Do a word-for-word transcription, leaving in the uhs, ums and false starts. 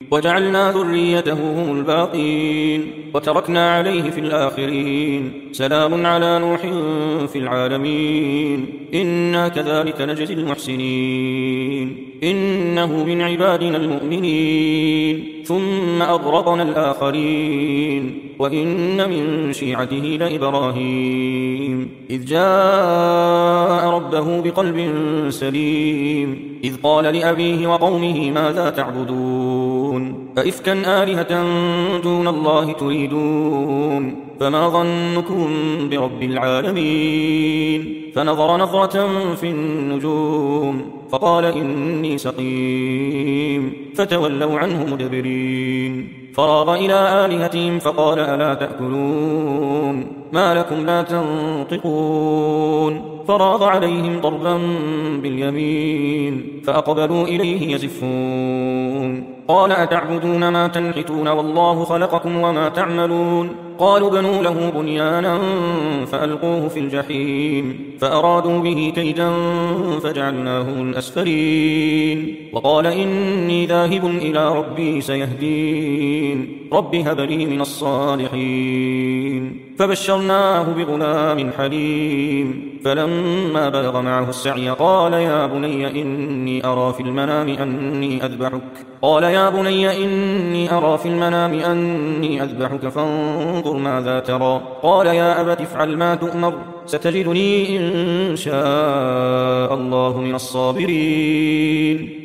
وجعلنا ذريته هم الباقين وتركنا عليه في الآخرين سلام على نوح في العالمين إنا كذلك نجزي المحسنين إنه من عبادنا المؤمنين ثم أغرقنا الآخرين وإن من شيعته لإبراهيم إذ جاء ربه بقلب سليم إذ قال لأبيه وقومه ماذا تعبدون أئفكا آلهة دون الله تريدون فما ظنكم برب العالمين فنظر نظرة في النجوم فقال إني سقيم فتولوا عنه مدبرين فراغ إلى آلهتهم فقال ألا تأكلون ما لكم لا تنطقون فراغ عليهم ضربا باليمين فأقبلوا إليه يزفون قال أتعبدون ما تنحتون والله خلقكم وما تعملون قالوا بنوا له بنيانا فألقوه في الجحيم فأرادوا به كيدا فجعلناهم الأسفلين وقال إني ذاهب إلى ربي سيهدين رب هب لي من الصالحين فبشرناه بغلام حليم فلما بلغ معه السعي قال يا بني إني أرى في المنام أني أذبحك قال يا بني إني أرى في المنام أني أذبحك فانظر ماذا ترى قال يا أبت افعل ما تؤمر ستجدني إن شاء الله من الصابرين